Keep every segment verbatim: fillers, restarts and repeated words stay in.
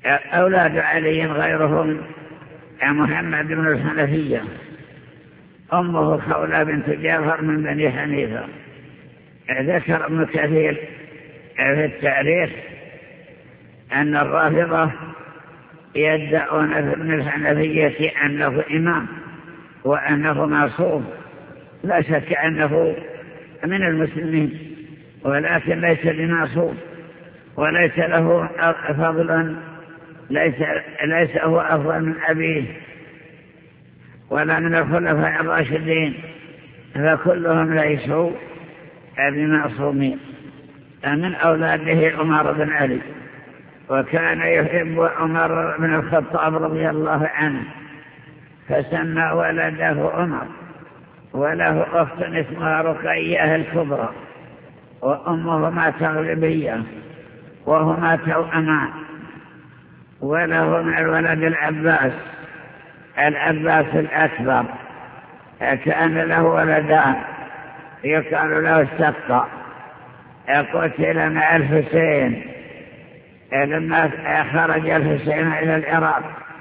أولاد علي غيرهم محمد بن الحنفية، أمه خولة بنت جعفر من بني حنيفة. ذكر ابن كثير في التاريخ أن الرافضة يدعون ابن الحنفية أنه إمام وأنه معصوم، لا شك أنه من المسلمين، ولكن ليس بمعصوم وليس له فضل، ليس, ليس هو أفضل من أبيه ولا من الخلفاء الراشدين، فكلهم ليسوا بمعصومين. من أولاده عمر بن علي، وكان يحب عمر بن الخطاب رضي الله عنه فسمى ولده عمر، وله أخت اسمها رقية الكبرى، وأمهما تغلبية وهما توأمان. وله من الولد العباس العباس الأكبر، كان له ولدان يقال له السقا، قتل مع الحسين لما خرج الحسين إلى العراق،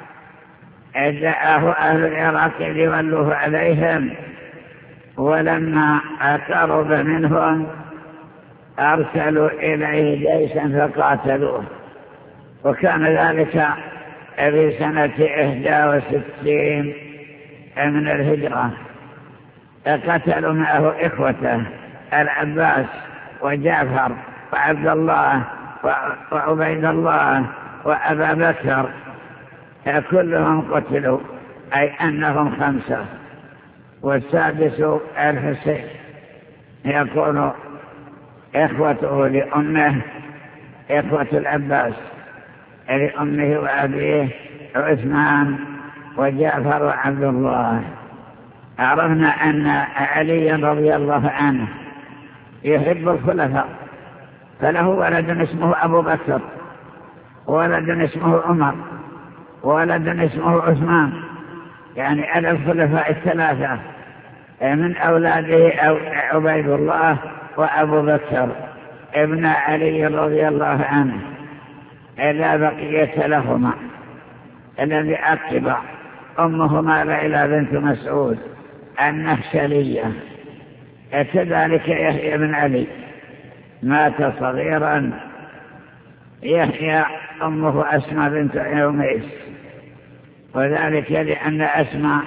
دعاه أهل العراق ليولوه عليهم، ولما قرب منهم أرسلوا إليه جيشا فقاتلوه، وكان ذلك في سنة إحدى وستين من الهجرة. قتلوا معه إخوته العباس وجعفر وعبد الله وعبيد الله وأبا بكر، كلهم قتلوا، أي أنهم خمسة. والسادس الحسين، يكون إخوته لأمه إخوة العباس لأمه وأبيه عثمان وجعفر وعبد الله. عرفنا أن علي رضي الله عنه يحب الخلفاء، فله ولد اسمه أبو بكر، ولد اسمه عمر، ولد اسمه عثمان، يعني على الخلفاء الثلاثة من أولاده عبيد الله وأبو بكر ابن علي رضي الله عنه، إلا بقية لهما الذي أكتب أمهما ليلى بنت مسعود النهشلية. كذلك يحيى بن علي مات صغيرا. يحيى أمه أسماء بنت عميس، وذلك لأن أسماء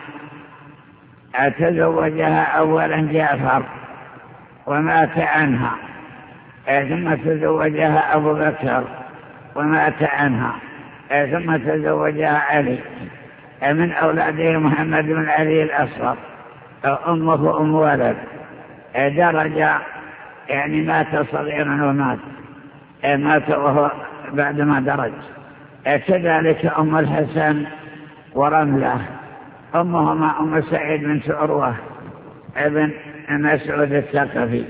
تزوجها أولا جعفر ومات عنها، ثم تزوجها أبو بكر ومات عنها، ثم تزوجها علي من أولاده محمد بن علي الأصغر، أمه أم ولد، درجة يعني مات صغيرا ومات مات وهو بعدما درج. كذلك أم الحسن ورملة، أمهما أم سعيد بنت عروة ابن مسعود الثقفي.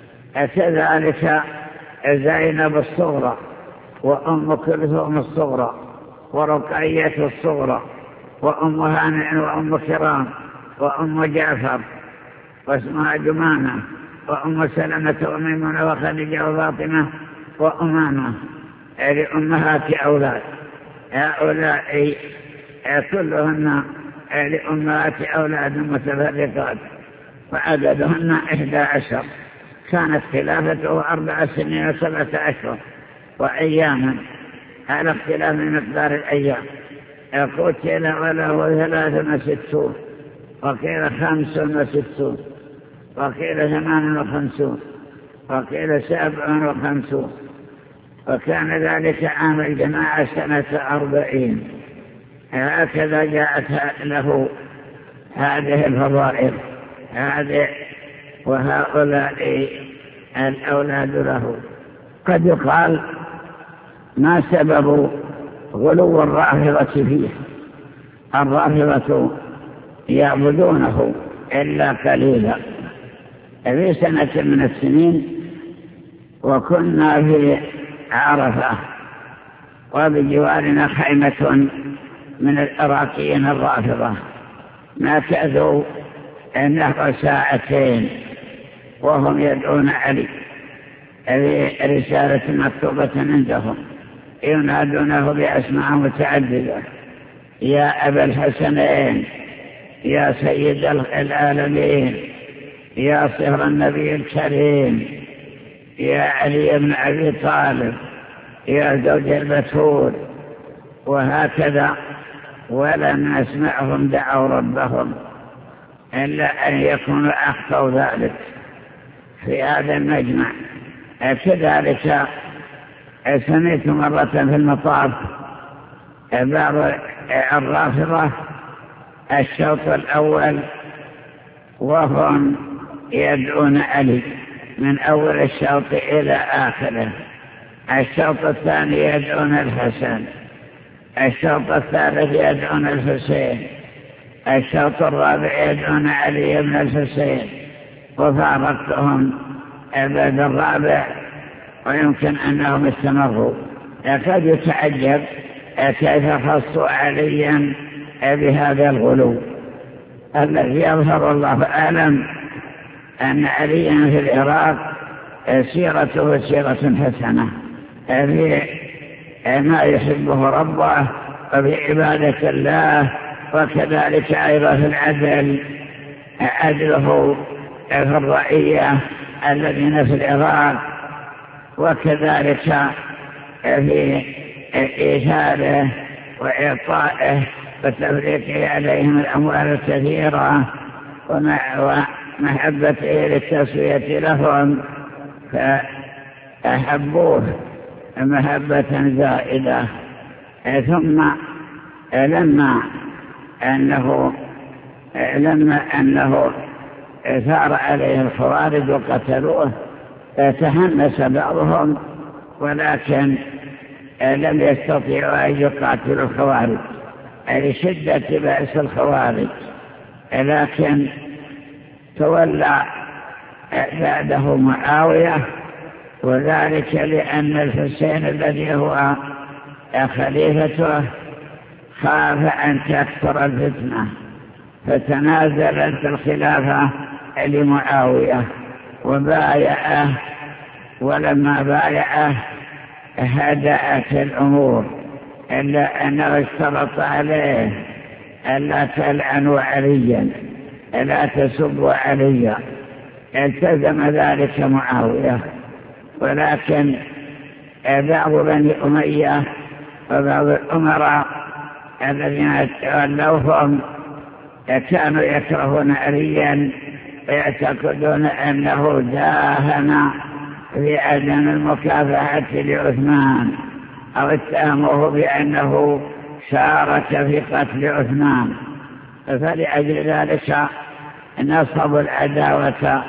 كذلك زينب الصغرى وأم كلثوم الصغرى ورقية الصغرى وأم هانئ وأم كرام وأم جعفر واسمها جمانة وأم سلمة وميمونة وخديجة وفاطمة وأمامة، لأمهات أولاد. هؤلاء كلهن لأمهات أولاد متفرقات، وعددهن إحدى عشر. كانت خلافته أربع سنين وسبعة أشهر وأياما، على اختلاف مقدار الأيام. قتل وله ثلاث وستون، وقيل خمس وستون، وقيل ثمان وخمسون، وقيل سبع وخمسون. وكان ذلك عام الجماعة سنة أربعين. هكذا جاءت له هذه الفضائل هذه، وهؤلاء الأولاد له. قد يقال ما سبب غلو الرافضة فيه؟ الرافضة يعبدونه إلا قليلا. في سنة من السنين وكنا في عرفة، وبجوارنا خيمة من العراقيين الرافضة، مكثوا نحو ساعتين وهم يدعون علي. هذه رسالة مكتوبة عندهم ينادونه بأسماء متعددة: يا أبا الحسنين، يا سيد العالمين، يا صهر النبي الكريم، يا علي بن أبي طالب، يا زوج البتول، وهكذا. ولم نسمعهم دعوا ربهم إلا أن يكونوا أخطوا ذلك في هذا المجمع. كذلك سمعت مرة في المطاف بعض الرافضة الشوط الأول وهم يدعون علي من أول الشوط إلى آخره، الشوط الثاني يدعون الحسن، الشوط الثالث يدعون الحسين، الشوط الرابع يدعون علي بن الحسين، وفارقتهم بعد الرابع ويمكن أنهم استمروا. قد يتعجب كيف خصوا عليا بهذا الغلو الذي يظهر الله أعلم أن عليا في العراق سيرته سيرة حسنة في ما يحبه ربه وفي عبادة الله، وكذلك أيضا في العدل، عدله في الرعية الذين في العراق، وكذلك في إيثاره وإعطائه وتفريقه عليهم الأموال الكثيرة ومحبته للتسوية لهم، فأحبوه محبة زائدة. ثم لما أنه لما أنه ثار عليه الخوارج وقتلوه تهنس بعضهم، ولكن لم يستطيعوا أن يقاتلوا الخوارج لشدة بأس الخوارج، لكن تولى بعده معاوية، وذلك لأن الحسين الذي هو خليفته خاف أن تكثر الفتنة فتنازلت الخلافة لمعاوية وبايعه، ولما بايعه هدأت الأمور، إلا أنه اشترط عليه ألا تلعنوا عليا، ألا تسبوا عليا، التزم ذلك معاوية. ولكن بعض بني أمية وبعض الأمراء الذين تولوهم كانوا يكرهون عليا ويعتقدون أنه داهن في عدم المكافحة لعثمان، أو اتهموه بأنه شارك في قتل عثمان، فلأجل ذلك نصبوا العداوة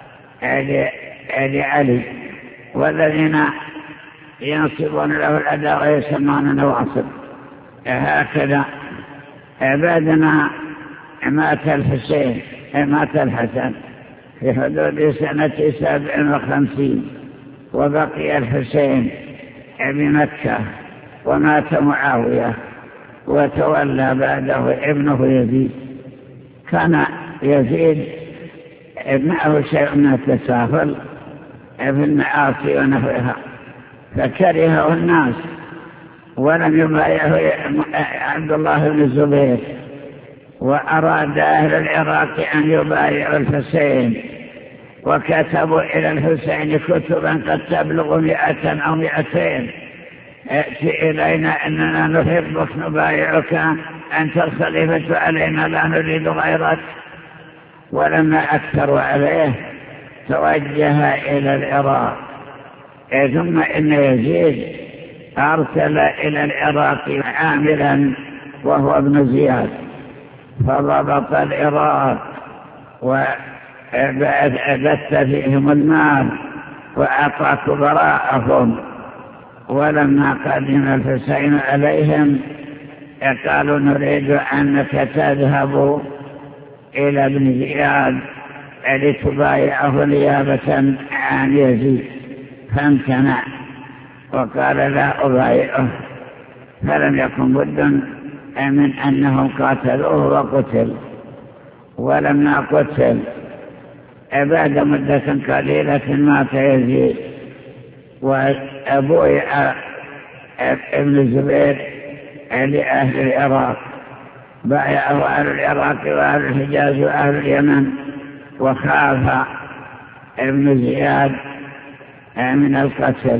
لعلي، والذين ينصبون له العداوة يسمون نواصب. هكذا بعدما مات الحسين مات الحسن في حدود سنة سبع وخمسين، وبقي الحسين بمكة، ومات معاوية، وتولى بعده ابنه يزيد. كان يزيد معه شيء من التساهل في المعاصي ونحوها، فكرهه الناس ولم يبايعه عبد الله بن الزبير، وأراد أهل العراق أن يبايعوا الحسين، وكتبوا إلى الحسين كتبا قد تبلغ مئة أو مئتين: ائتي إلينا إننا نحبك نبايعك، أنت الخليفة علينا لا نريد غيرك. ولما أكثروا عليه توجه إلى العراق. ثم إن يزيد أرسل إلى العراق عاملا وهو ابن زياد، فضبط العراق وبث فيهم المال وأعطى كبراءهم. ولما قدم الحسين عليهم قالوا: نريد أنك تذهب إلى ابن زياد لتبايعه نيابة عن يزيد، فامتنع وقال: لا أبايعه. فلم يكن بد من أنهم قاتلوه وقتل. ولما قتل بعد مدة قليلة مات يزيد، وأبويع ابن الزبير لأهل العراق، بايعه أهل العراق وأهل الحجاز وأهل اليمن، وخاف ابن زياد من القتل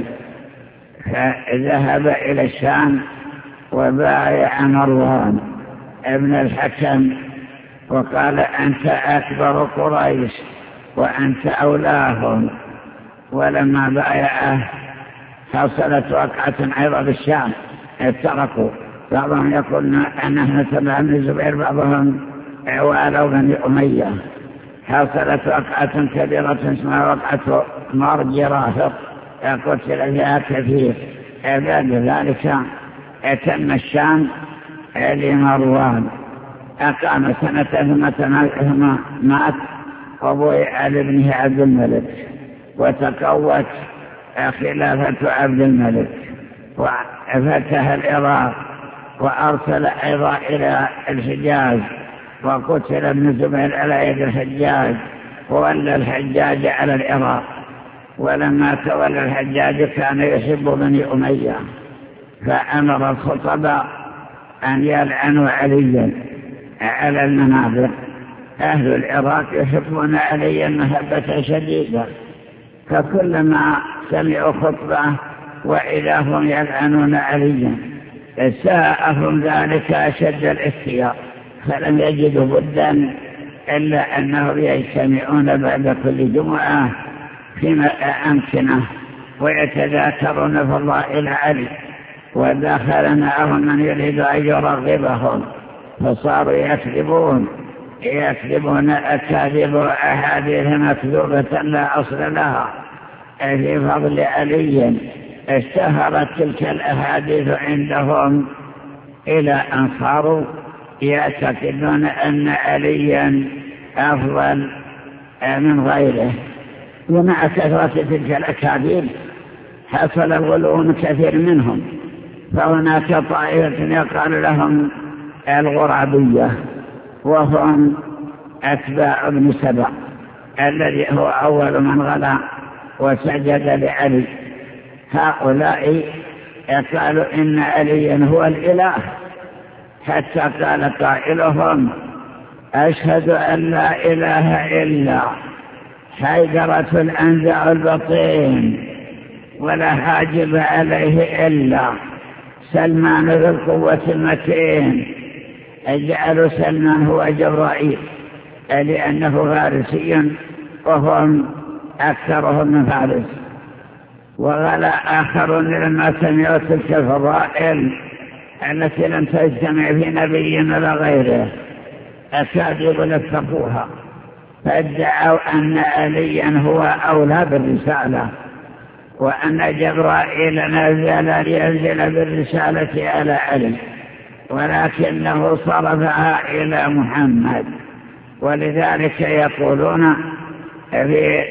فذهب إلى الشام وبايع مروان ابن الحكم وقال أنت أكبر قريش وأنت أولاهم. ولما بايعه حصلت وقعة أيضا بالشام، افترقوا، بعضهم يقول أن نحن تبع ابن الزبير، بعضهم والوا بني أمية. حصلت وقعة كبيرة اسمها وقعة مرج رافض، قتل فيها كثير. بعد ذلك أتم الشام لمروان، أقام سنة ثم مات وبويع لابنه عبد الملك، وتقوت خلافة عبد الملك وفتح العراق، وأرسل أيضا إلى الحجاز، وقتل ابن الزبير على يد الحجاج، وولى الحجاج على العراق. ولما تولى الحجاج كان يحب بني أمية، فأمر الخطباء أن يلعنوا عليا على المنابر. أهل العراق يحبون عليا محبة شديدة، فكلما سمعوا خطبة وإذا هم يلعنون عليا ساءهم ذلك أشد الاختيار، فلم يجدوا بدا إلا أنهم يجتمعون بعد كل جمعة في أمكنة ويتذاكرون فضائل علي، ودخل معهم من يريد أن يرغبهم، فصاروا يكذبون يكذبون أكاذيب أحاديث مكذوبة لا أصل لها في فضل علي. اشتهرت تلك الأحاديث عندهم إلى أن صاروا يعتقدون أن عليا أفضل من غيره. ومع كثرة تلك الأكاذيب حصل الغلو من كثير منهم، فهناك طائفة يقال لهم الغرابية، وهم أتباع ابن سبع الذي هو أول من غلا وسجد لعلي. هؤلاء قالوا إن عليا هو الإله، حتى قال قائلهم أشهد أن لا إله إلا حيدرة الأنزع البطين، ولا حاجب عليه إلا سلمان ذو القوة المتين. اجعلوا سلمان هو جبرائيل لأنه فارسي وهم أكثرهم من فارس. وغلا آخرون لما سمعوا تلك الفضائل التي لم تجتمع في نبي ولا غيره أكادوا يلفقوها، فادعوا أن عليا هو أولى بالرسالة، وأن جبرائيل نزل لينزل بالرسالة على علي، ولكنه صرفها إلى محمد. ولذلك يقولون في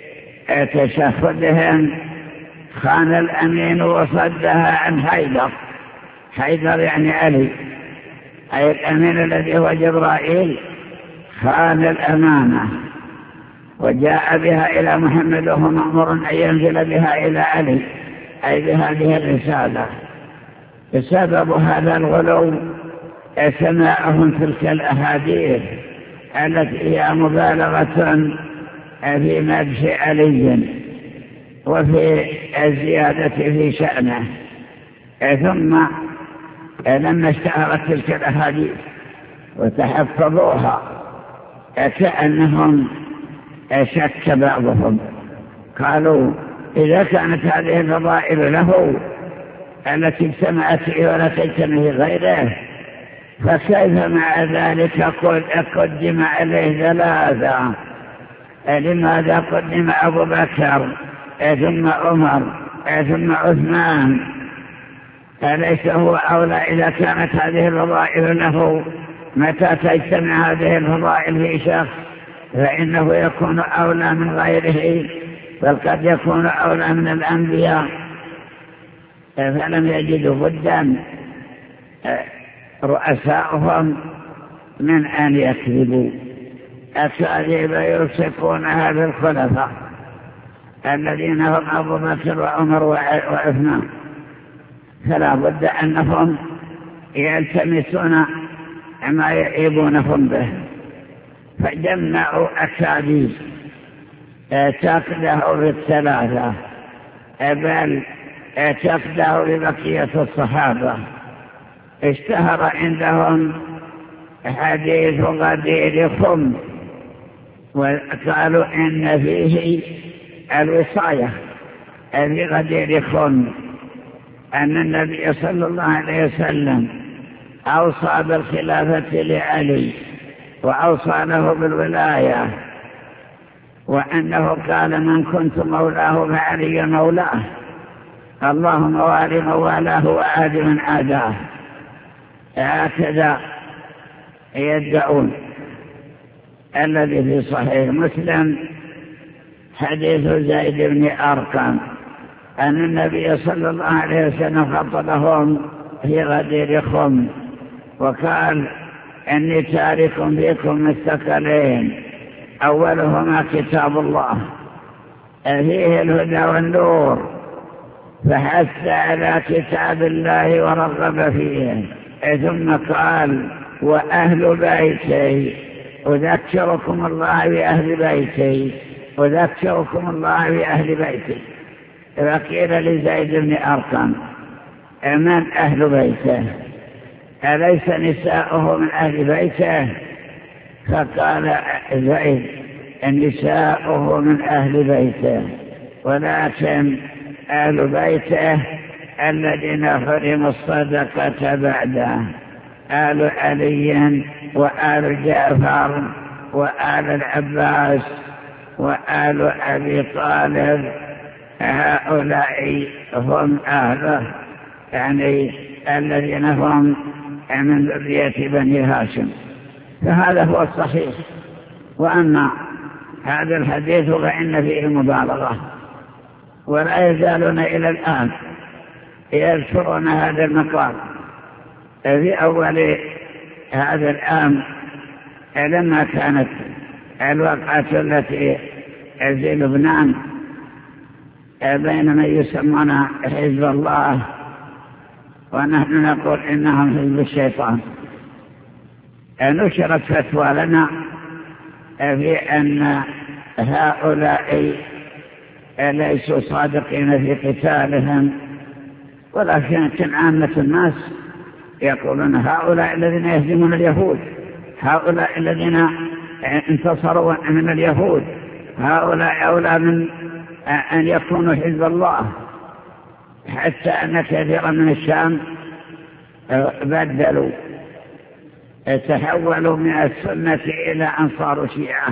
تشهدهم خان الأمين وصدها عن حيدر. حيدر يعني علي، أي الأمين الذي هو جبرائيل خان الأمانة وجاء بها إلى محمد وهو مأمور أن ينزل بها إلى علي، أي بهذه الرسالة. بسبب هذا الغلو سماعهم تلك الأحاديث التي هي مبالغة في مدح علي وفي الزيادة في شأنه. ثم لما اشتهرت تلك الأحاديث وتحفظوها كأنهم شك بعضهم، قالوا إذا كانت هذه الفضائل له التي اجتمعت فيه ولا تجتمع في غيره، فكيف مع ذلك قدم عليه ثلاثة؟ لماذا قدم أبو بكر ثم عمر ثم عثمان؟ أليس هو أولى إذا كانت هذه الفضائل له؟ متى تجتمع هذه الفضائل في شخص فإنه يكون أولى من غيره، بل قد يكون أولى من الأنبياء. فلم يجدوا بدا رؤساؤهم من أن يكذبوا. أكاذيب يلصقونها بالخلفاء الذين هم أبو بكر وعمر وعثمان، فلا بد أنهم يلتمسون ما يعيبونهم به، فجمعوا أكاذيب تقده بالثلاثة، بل تقده ببقية الصحابة. اشتهر عندهم حديث غدير خم، وقالوا إن فيه الوصاية في غدير خم، أن النبي صلى الله عليه وسلم أوصى بالخلافة لعلي وأوصى له بالولاية، وأنه قال من كنت مولاه فعلي مولاه، اللهم وال موالاه وآد من آداه. هكذا يدعون. الذي في صحيح مسلم حديث زيد بن أرقم أن النبي صلى الله عليه وسلم خطبهم في غدير خم وقال إني تارك فيكم الثقلين، أولهما كتاب الله فيه الهدى والنور، فحث على كتاب الله ورغب فيه، ثم قال وأهل بيتي أذكركم الله بأهل بيتي أذكركم الله بأهل بيتي. فقيل لزيد بن أرقم من أهل بيته؟ أليس نساؤه من أهل بيته؟ فقال زيد نساؤه من أهل بيته، ولكن أهل بيته الذين حرموا الصدقة بعده، آل علي وآل جعفر وآل العباس وآل أبي طالب، هؤلاء هم أهله، يعني الذين هم من ذرية بني هاشم. فهذا هو الصحيح. وأما هذا الحديث فإن فيه مبالغة، ولا يزالون إلى الآن يذكرون هذا المقام. في أول هذا العام لما كانت الوقعة التي في لبنان بين من يسمون حزب الله ونحن نقول إنهم حزب الشيطان، نشرت فتوى لنا في أن هؤلاء ليسوا صادقين في قتالهم، ولكن عامة الناس يقولون هؤلاء الذين يهزمون اليهود، هؤلاء الذين انتصروا من اليهود، هؤلاء أولى من أن يكونوا حزب الله. حتى أن كثيرا من الشام بدلوا، تحولوا من السنة إلى أنصار شيعة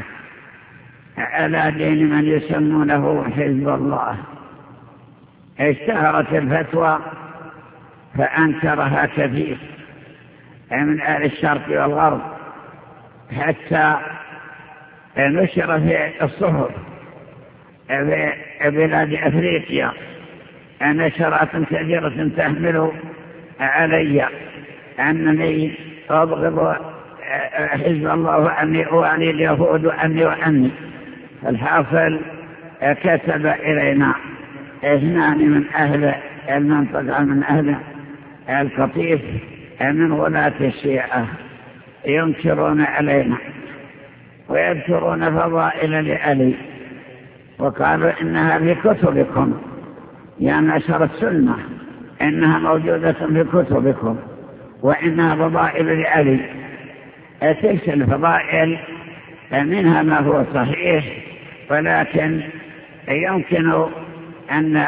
على دين من يسمونه حزب الله. اشتهرت الفتوى فأنكرها كثير من أهل الشرق والغرب، حتى نشر في الصحف في بلاد أفريقيا نشرات كثيرة تحمل علي أنني أبغض حزب الله وأني أوالي اليهود وأني وأني. الحاصل كتب إلينا اثنان من أهل المنطقة، من أهل القطيف، من غلاة الشيعة، ينكرون علينا ويذكرون فضائل لعلي، وقالوا إنها في كتبكم يا نشر السنة، إنها موجودة في كتبكم وإنها فضائل لعلي. تلك الفضائل منها ما هو صحيح، ولكن يمكن أن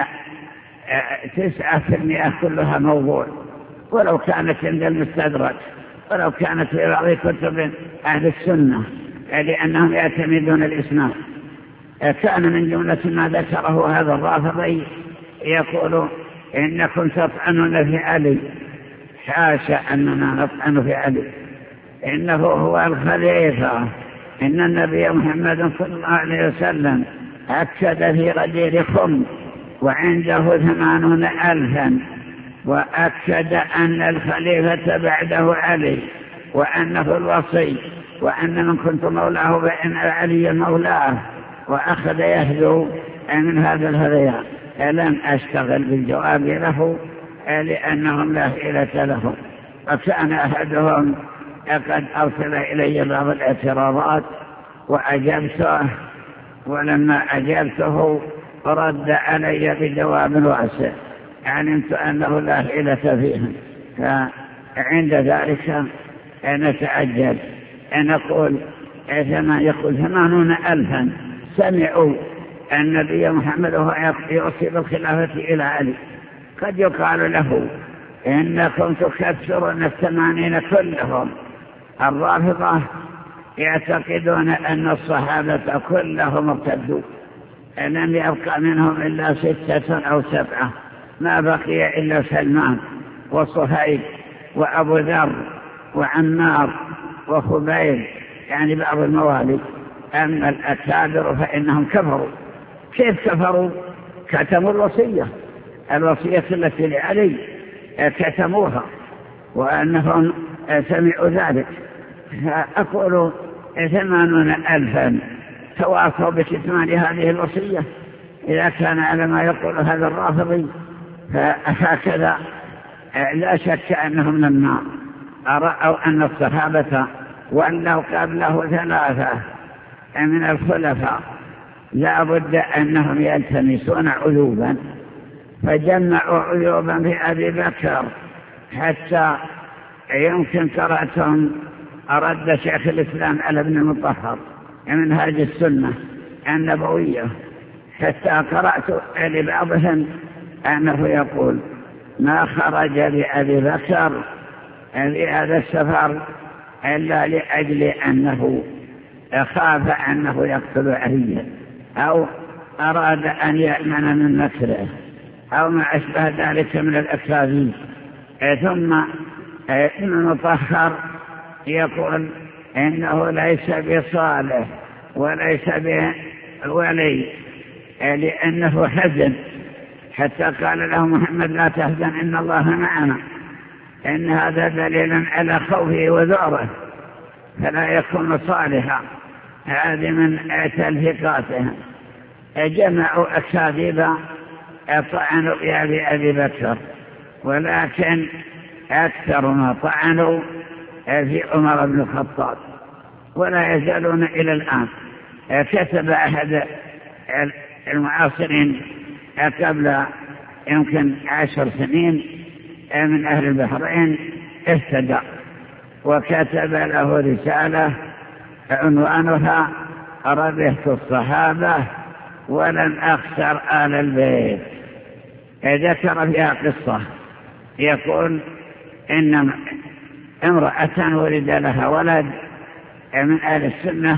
تسعة في المئة كلها موضوع، ولو كانت عند المستدرك، ولو كانت في بعض كتب أهل السنة، لأنهم يعتمدون الإسناد. كان من جملة ما ذكره هذا الرافضي يقول إنكم تطعنون في علي. حاشا أننا نطعن في علي، إنه هو الخليفة. إن النبي محمد صلى الله عليه وسلم أكد في غدير خم وعنده ثمانون ألفا، وأكد أن الخليفة بعده علي، وأنه الوصي، وأن من كنت مولاه فإن علي مولاه، وأخذ يهدو من هذا الهذيان. لم أشتغل بالجواب له لأنهم لا حيلة لهم. وكان أحدهم قد أرسل إلي بعض الاعتراضات وأجبته، ولما أجبته رد علي بجواب واسع، علمت أنه لا حيلة فيهم. فعند ذلك نتعجل أن نقول يقول ثمانون ألفا سمعوا النبي محمد وهو يوصي بالخلافة إلى علي. قد يقال له إنكم تكثرون الثمانين كلهم. الرافضة يعتقدون أن الصحابة كلهم ارتدوا، لم يبقى منهم إلا ستة أو سبعة، ما بقي إلا سلمان وصهيب وأبو ذر وعمار وخبيب، يعني بعض الموالي. أما الأكابر فإنهم كفروا. كيف كفروا؟ كتموا الوصية الوصية التي لعلي كتموها، وأنهم سمعوا ذلك. فأقول ثمانون ألفا تواصوا بكتمان هذه الوصية. إذا كان على ما يقول هذا الرافضي فهكذا لا شك أنهم لما رأوا أن الصحابة ولوا قبله ثلاثة من الخلفاء لا بد أنهم يلتمسون عيوبا، فجمعوا عيوبا في أبي بكر. حتى يمكن قرأتهم أرد شيخ الإسلام على ابن المطهر من هذه السنة النبوية، حتى قرأت لبعضهم أنه يقول ما خرج لأبي بكر في هذا السفر إلا لأجل أنه خاف أنه يقتل عليا، أو أراد أن يأمن من مكره، أو ما أشبه ذلك من الأكاذيب. ثم ابن المطهر يقول إنه ليس بصالح وليس بولي لأنه حزن، حتى قال له محمد لا تحزن إن الله معنا، إن هذا دليل على خوفه وذعره، فلا يكون صالحا. هذه من تلفقاتهم. جمعوا أكاذيب طعنوا بها أبي بكر، ولكن أكثر ما طعنوا في عمر بن الخطاب، ولا يزالون إلى الآن. كتب أحد المعاصرين قبل يمكن عشر سنين من أهل البحرين اهتدى، وكتب له رسالة عنوانها ربحت الصحابة ولن أخسر آل البيت. ذكر فيها قصة، يقول إن امرأة ولد لها ولد من آل السنة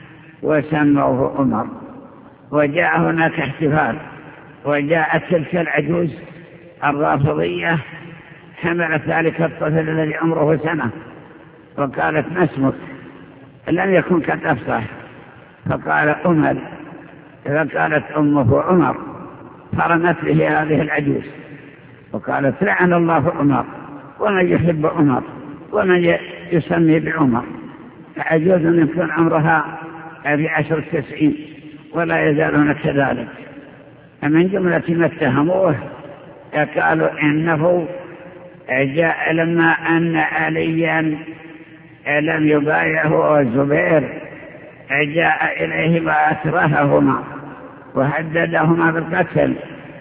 وسموه عمر، وجاء هناك احتفال، وجاءت تلك العجوز الرافضية حملت ذلك الطفل الذي عمره سنة، وقالت ما اسمك؟ لم يكن قد أفصح، فقال أمر، فقالت أمه عمر، فرمت به هذه العجوز وقالت لعن الله عمر، ومن يحب عمر ومن يسمي بعمر. عجوز يكون عمرها في عشر تسعين ولا يزالون كذلك. من جملة ما اتهموه قالوا إنه جاء لما أن عليا لم يبايعه والزبير جاء إليه وأكرههما وهددهما بالقتل،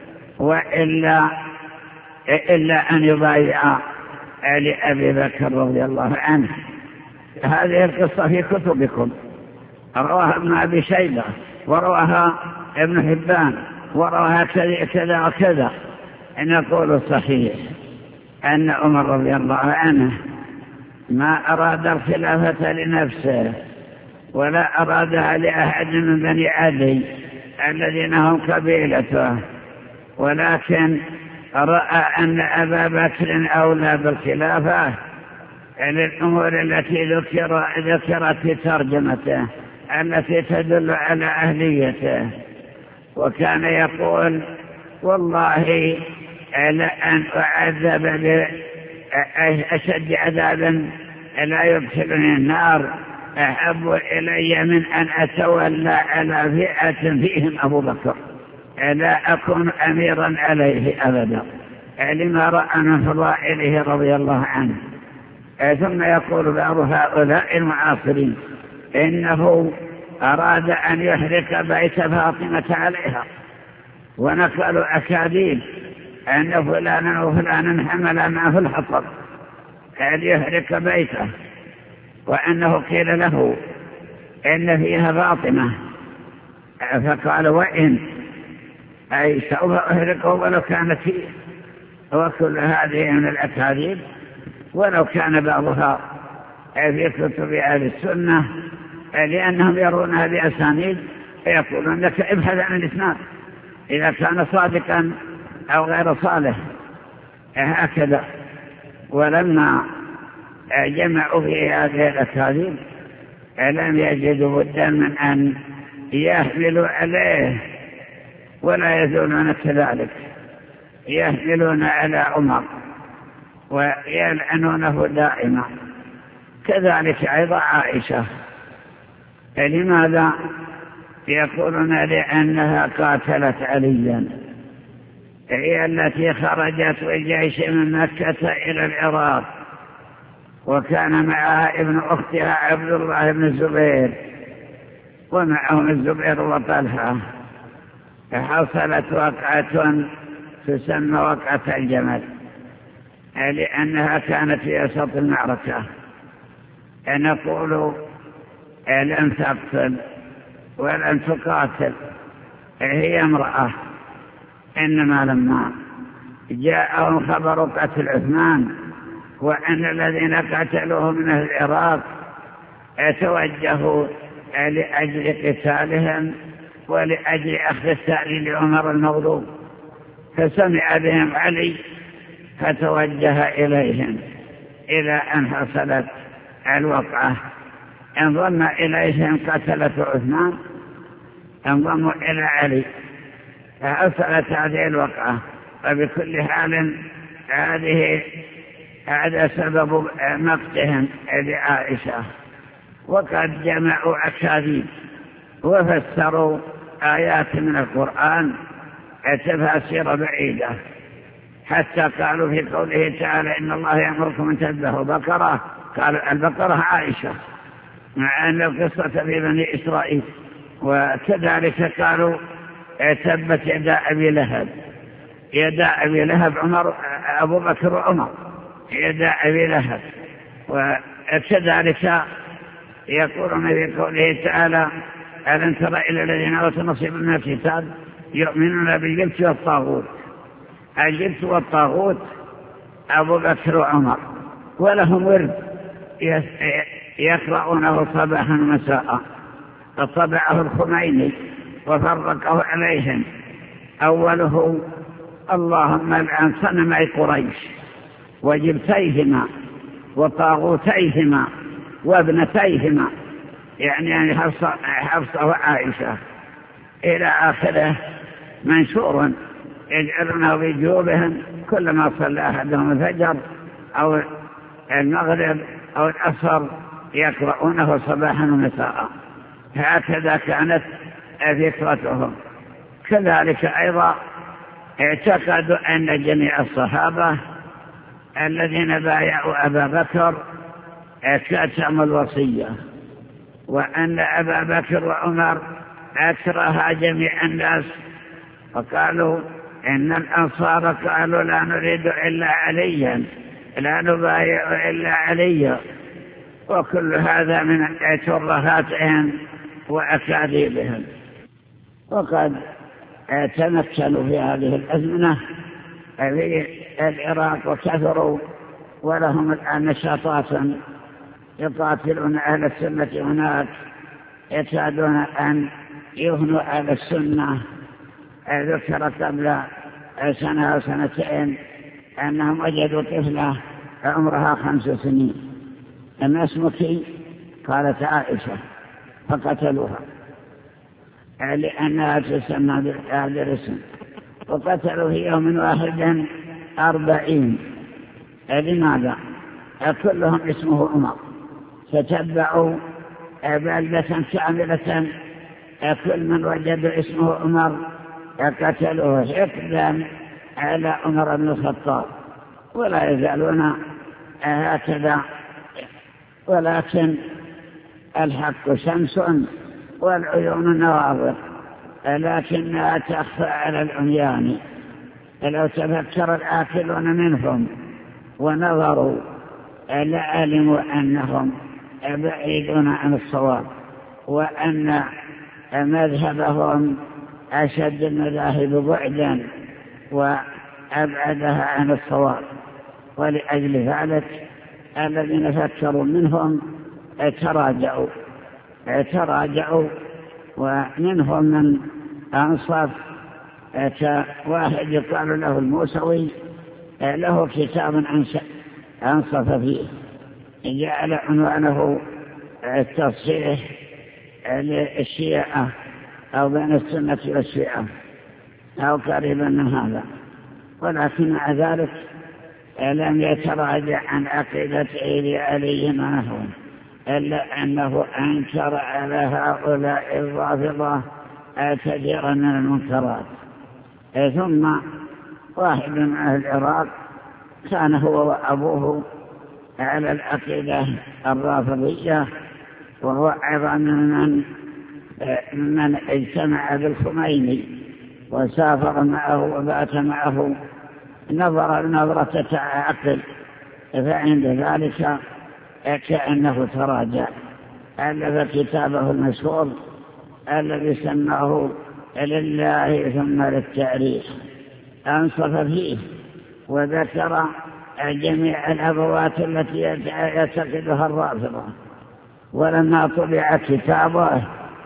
وإلا إلا أن يبايع لأبي بكر رضي الله عنه. هذه القصة في كتبكم، رواها ابن أبي شيبة ورواها ابن حبان ورواها كذا وكذا. نقول صحيح أن عمر رضي الله عنه ما أراد الخلافة لنفسه ولا أرادها لأحد من بني عدي الذين هم قبيلته، ولكن رأى أن أبا بكر أولى بالخلافة للأمور التي ذكر ذكرت في ترجمته التي تدل على أهليته. وكان يقول والله لأن أعذب بأشد عذابا لا يدخلني النار أحب إلي من أن أتولى على فئة فيهم أبو بكر، لا أكون أميرا عليه أبدا. لما رأى من فضائله رضي الله عنه. ثم يقول بعض هؤلاء المعاصرين إنه أراد أن يحرق بيت فاطمة عليها، ونقلوا أكاذيب أن فلانا وفلانا حمل معه الحطب أن يحرق بيته، وأنه قيل له إن فيها فاطمة فقال وإن أي سوف أحرقه ولو كانت فيه. وكل هذه من الأكاذيب، ولو كان بعضها في كتب أهل السنة لأنهم يرونها بأسانيد فيقولون لك ابحث عن الإسناد إذا كان صادقا أو غير صالح هكذا. ولما جمعوا في هذه الأكاذيب لم يجدوا بدا من أن يحملوا عليه، ولا يزولون كذلك، يحملون على عمر ويلعنونه دائما. كذلك أيضا عائشة. لماذا؟ يقولون لأنها قاتلت عليا، هي التي خرجت بالجيش من مكة إلى العراق، وكان معها ابن أختها عبد الله بن الزبير، ومعهم الزبير وطلحة. حصلت وقعة تسمى وقعة الجمل، لأنها كانت في وسط المعركة. نقول لم تقتل ولم تقاتل، هي امرأة، إنما لما جاءهم خبر قتل عثمان وأن الذين قتلوه من العراق توجهوا لأجل قتالهم ولأجل أخذ الثأر لعمر المغضوب، فسمع بهم علي فتوجه إليهم إلى أن حصلت الوقعة. انضم إليهم قتلة عثمان، انضموا إلى علي فحصلت هذه الوقعة. وبكل حال هذه هذا سبب مقتهم لعائشة. وقد جمعوا أكاذيب وفسروا آيات من القرآن تفاسير بعيدة، حتى قالوا في قوله تعالى إن الله يأمركم أن تذبحوا بقرة، قالوا البقرة عائشة، مع أن القصة في بني إسرائيل. وكذلك قالوا تبت يدا أبي لهب، يدا أبي لهب عمر أبو بكر وعمر، يدا أبي لهب. وكذلك يقولون في قوله تعالى ألم تر إلى الذين أوتوا نصيبا من الكتاب يؤمنون بالجبت والطاغوت. الجبت والطاغوت أبو بكر وعمر، ولهم ورد يقرؤونه صباحا ومساء، فطبعه الخميني وفرقه عليهم. أوله اللهم العن صنمي قريش وجبتيهما وطاغوتيهما وابنتيهما، يعني حفصة وعائشة، إلى آخره منشور يجعلونه بجيوبهم كلما صلى أحدهم الفجر أو المغرب أو العصر يقرؤونه صباحا ومساء. هكذا كانت فكرتهم. كذلك أيضا اعتقدوا أن جميع الصحابة الذين بايعوا أبا بكر كتموا الوصية، وأن أبا بكر وعمر أكره جميع الناس، وقالوا إن الأنصار قالوا لا نريد إلا عليا، لا نبايع إلا عليا. وكل هذا من ترهاتهم وأكاذيبهم. وقد تمكنوا في هذه الأزمنة في العراق وكثروا، ولهم الآن نشاطات يقاتلون أهل السنة هناك، يكادون أن يهنوا أهل السنة. ذكر قبل سنة أو سنتين أنهم وجدوا طفلة عمرها خمس سنين، أما اسمك؟ قالت عائشة، فقتلوها لأنها تسمى بهذا الاسم، وقتلوا في يوم واحد أربعين. لماذا؟ كلهم اسمه عمر، فتبعوا بلدة كاملة كل من وجدوا اسمه عمر قتلوه حقدا على عمر بن الخطاب، ولا يزالون هكذا، ولكن الحق شمس والعيون نواظر، لكنها تخفى على العميان. لو تفكر الآكلون منهم ونظروا لعلموا أنهم بعيدون عن الصواب، وأن مذهبهم أشد المذاهب بعدا وأبعدها عن الصواب. ولأجل ذلك الذين فكروا منهم تراجعوا تراجعوا ومنهم من أنصف، واحد يقال له الموسوي، له كتاب أنصف فيه، جعل عنوانه التصحيح للشيعة أو بين السنة والشيعة أو قريبا من هذا، ولكن مع ذلك لم يتراجع عن عقيدة علي ونحوه، إلا أنه أنكر على هؤلاء الرافضة كثيرا من المنكرات. ثم واحد من أهل العراق كان هو وأبوه على العقيدة الرافضية، وهو أيضا من من اجتمع بالخميني وسافر معه وبات معه، نظر نظرة عقل، فعند ذلك كأنه تراجع. ألف كتابه المشهور الذي سماه لله ثم للتاريخ، أنصف فيه وذكر جميع الأبوات التي يعتقدها الرافضة. ولما طبع كتابه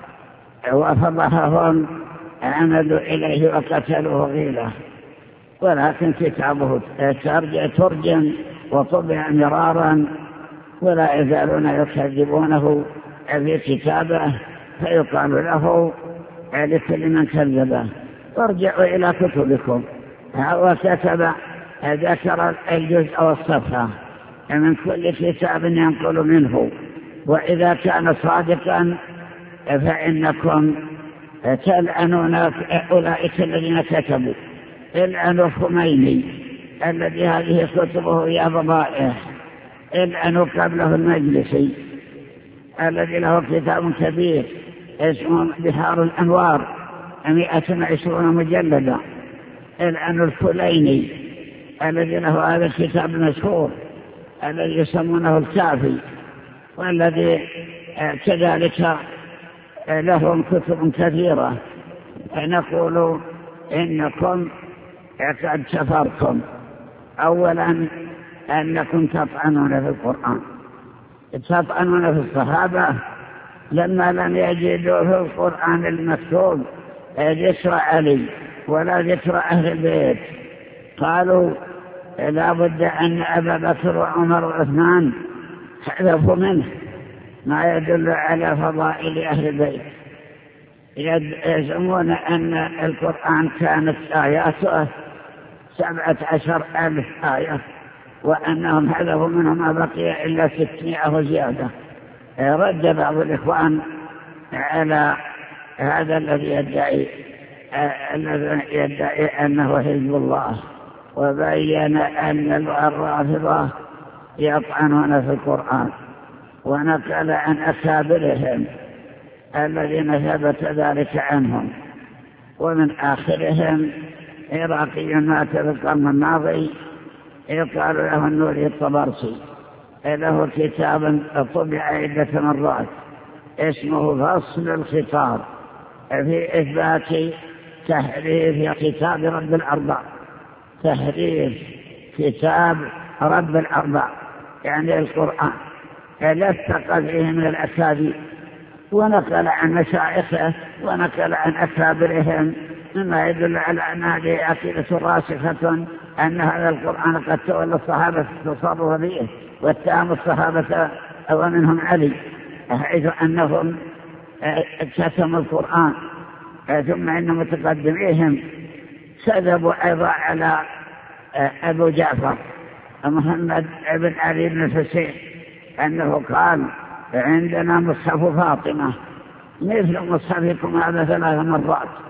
وفضحهم عمدوا إليه وقتلوه غيله، ولكن كتابه ترجم وطبع مرارا، ولا يزالون يكذبونه في كتابه، فيقال له لكل من كذبه ارجعوا إلى كتبكم. وكتب ذكر الجزء والصفحة من كل كتاب ينقل منه، وإذا كان صادقا فإنكم تلعنون أولئك الذين كتبوا، العنوا الخميني الذي هذه كتبه يا بضائع، العنوا قبله المجلسي الذي له كتاب كبير اسمه بحار الأنوار مئة وعشرون مجلدا، العنوا الكليني الذي له هذا الكتاب المشهور الذي يسمونه الكافي، والذي كذلك لهم كتب كثيرة. فنقول إنكم قد كفرتم، أولا أنكم تطعنون في القرآن، تطعنون في الصحابة لما لم يجدوا في القرآن المكتوب ذكر علي ولا ذكر أهل البيت، قالوا لا بد أن أبا بكر وعمر وعثمان حذفوا منه ما يدل على فضائل أهل البيت. يزعمون أن القرآن كانت آياته سبعة عشر ألف آية، وأنهم حذفوا منه ما بقي إلا ستمائة وزيادة. رد بعض الإخوان على هذا الذي يدعي الذي يدعي أنه حزب الله، وبين أن الرافضة يطعنون في القرآن، ونقل عن أكابرهم الذين ثبت ذلك عنهم. ومن آخرهم عراقي مات في القرن الماضي يقال له النوري الطبرسي، له كتاب طبع عدة مرات اسمه فصل الخطاب في إثبات تحريف كتاب رب الأرباب، تحريف كتاب رب الأرباب يعني القرآن، لثق فيه من الأكاذيب، ونقل عن مشايخه ونقل عن أكابرهم مما يدل على أن هذه عقيدة راسخة، أن هذا القرآن قد تولى الصحابة التصرف به واتهم الصحابة ومنهم علي، حيث أنهم كتموا القرآن. ثم إن متقدميهم كذبوا أيضا على أبو جعفر محمد بن علي بن الحسين أنه قال عندنا مصحف فاطمة مثل مصحفكم هذا ثلاث مرات،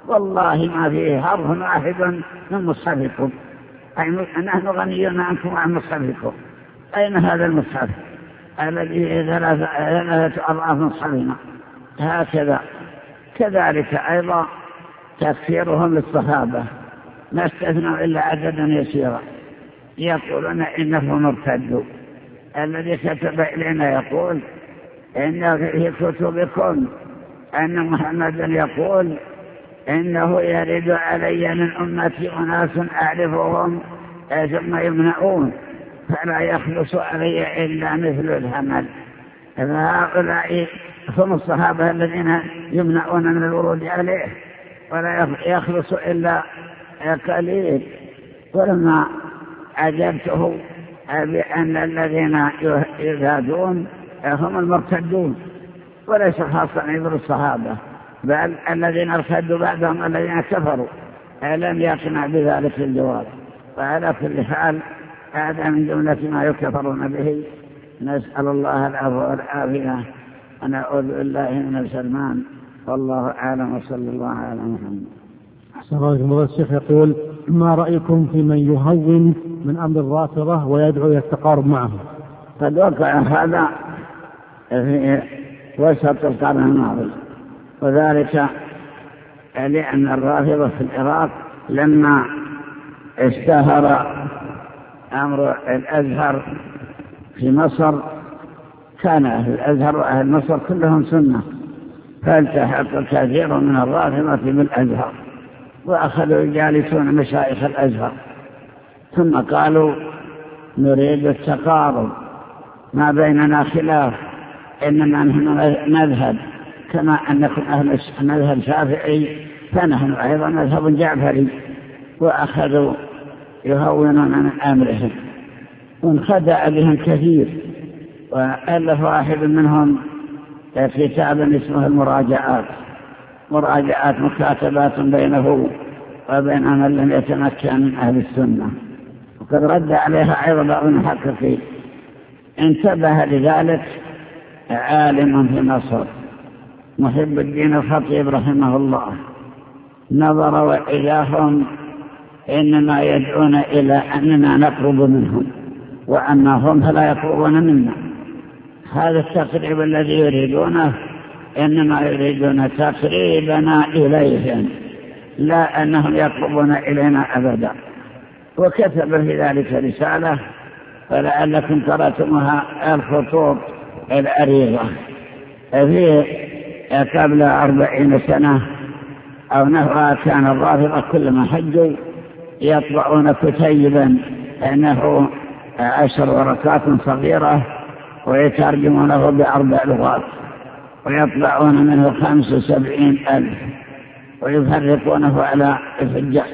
والله ما فيه حرف واحد من مصحفكم، أي نحن غنيون عنكم وعن مصحفكم. أين هذا المصحف الذي ثلاثة أضعاف مصحفنا؟ هكذا. كذلك أيضا تكفيرهم للصحابة ما استثنوا إلا عددا يسيرا، يقولون إنهم مرتدوا. الذي كتب إلينا يقول إن في كتبكم أن محمدا يقول إنه يرد علي من أمتي أناس أعرفهم ثم يمنعون فلا يخلص علي إلا مثل الهمل. فهؤلاء هم الصحابة الذين يمنعون من الورود عليه ولا يخلص إلا قليل. ولما عجبته بأن الذين يزادون هم المرتدون وليس خاصة عبر الصحابة، بل الذين ارتدوا بعدهم الذين كفروا لم يقنع بذلك الجواب. وعلى كل حال هذا من جملة ما يكفرون به. نسأل الله العفو والعافية ونعوذ بالله من سلمان. والله أعلم وصلى الله على محمد. أحسن الله إليكم. الشيخ يقول ما رأيكم في من يهون من أمر الرافضة ويدعو إلى التقارب معه؟ قد وقع هذا في وسط القرن الماضي، وذلك لأن الرافضة في العراق لما اشتهر أمر الأزهر في مصر كان أهل الأزهر وأهل مصر كلهم سنة، فالتحق كثير من الرافضة بالأزهر وأخذوا يجالسون مشايخ الأزهر، ثم قالوا نريد التقارب، ما بيننا خلاف، إنما نحن نذهب كما أنكم أهل مذهب شافعي فنحن أيضا مذهب جعفري. وأخذوا يهونون من أمرهم وانخدع بهم كثير. وألف واحد منهم كتابا اسمه المراجعات، مراجعات مكاتبات بينه وبين من لم يتمكن من أهل السنة، وقد رد عليها أيضا بعض المحققين. انتبه لذلك عالم في مصر محب الدين الخطيب رحمه الله، نظر وإذاهم إنما يدعون إلى أننا نقرب منهم وأما هم فلا يقربون منا. هذا التقريب الذي يريدونه إنما يريدون تقريبنا إليهم لا أنهم يقربون إلينا أبدا. وكتب في ذلك رسالة فلعلكم قرأتمها الخطوط العريضة في قبل أربعين سنة أو نحوها. كان الرافضة كلما حجوا يطبعون كتيبا أنه عشر ورقات صغيرة ويترجمونه بأربع لغات ويطبعون منه خمس وسبعين ألف ويفرقونه على الحجاج،